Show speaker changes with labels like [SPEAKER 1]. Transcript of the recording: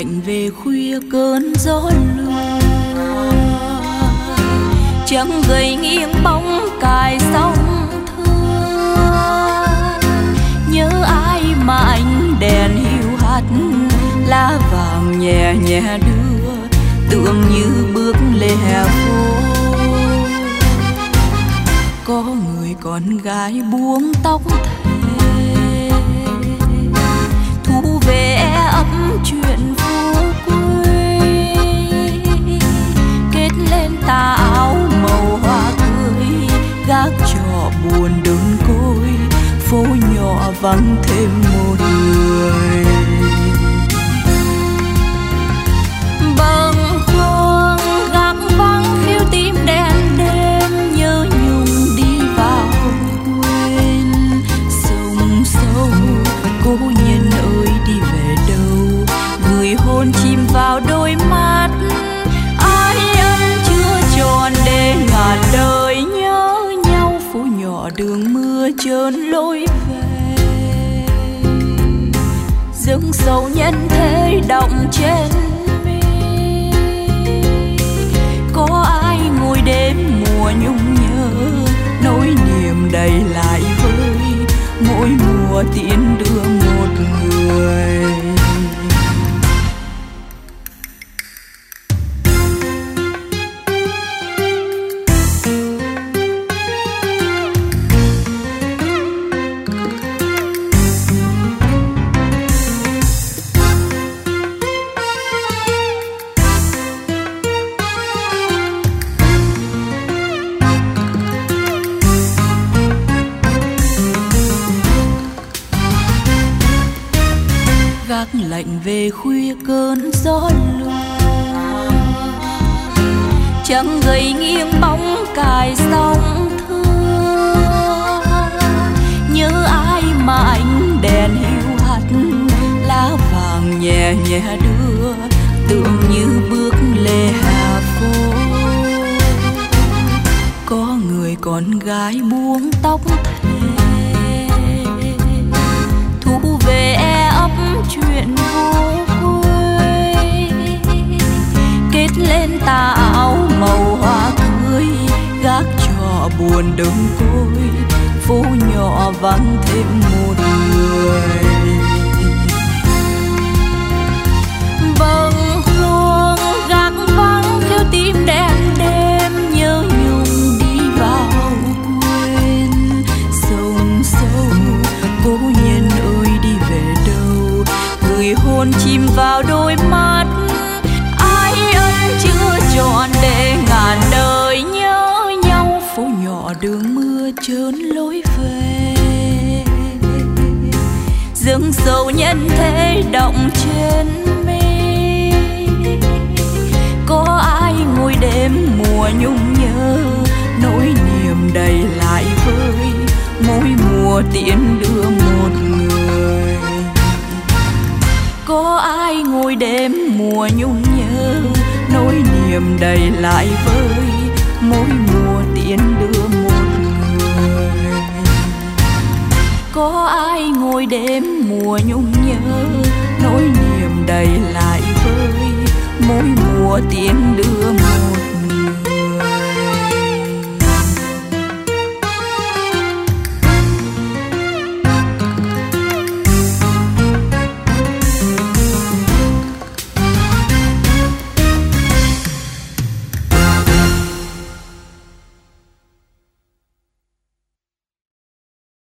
[SPEAKER 1] lạnh về khuya cơn gió lùa, chẳng gầy nghiêng bóng cài sóng thưa. Nhớ ai mà ánh đèn hiu hắt, lá vàng nhẹ nhẹ đưa, tưởng như bước lê hè phố. Có người con gái buông tóc thề, thu về ấp chuyện phố quê, kết lên tà áo màu hoa tươi, gác trọ buồn đơn côi, phố nhỏ vắng thêm một người. Bằng khuôn gác vắng khiêu tim đen đêm, nhớ nhung đi vào quên. Sông sâu cố nhân ơi đi về đâu, gửi hôn chìm vào đôi mắt. Ai ân chưa tròn để ngàn đời nhớ nhau, phố nhỏ đường mưa trơn lối về. Dâng sầu nhân thế động trên mi, có ai ngồi đêm mùa nhung nhớ, nỗi niềm đầy lại vơi, mỗi mùa tiễn đưa một người. Gác lạnh về khuya cơn gió lùa, chẳng gầy nghiêng bóng cài sóng thưa. Nhớ ai mà ánh đèn hiu hắt, lá vàng nhẹ nhẹ đưa, tưởng như bước lê hè phố. Có người con gái buông tóc thề, thu về ấp chuyện vô quê, kết lên tà áo màu hoa tươi, gác trọ buồn đơn côi, phố nhỏ vắng thêm một người. Bằng khuôn gác vắng khiêu tim đen đêm, nhớ nhung đi vào quên. Sông sâu cố nhân ơi đi về đâu, gửi hôn chìm vào đôi mắt. Ai ân chưa tròn để ngàn đời nhớ nhau, phố nhỏ đường mưa trơn lối về. Dâng sầu nhân thế động trên mi, có ai ngồi đêm mùa nhung nhớ, nỗi niềm đầy lại vơi, mỗi mùa tiễn đưa một người. Có ai ngồi đêm mùa nhung nhớ, nỗi niềm đầy lại vơi, mỗi mùa tiễn đưa một người. Có ai ngồi đêm mùa nhung nhớ, nỗi niềm đầy lại vơi, mỗi mùa tiễn đưa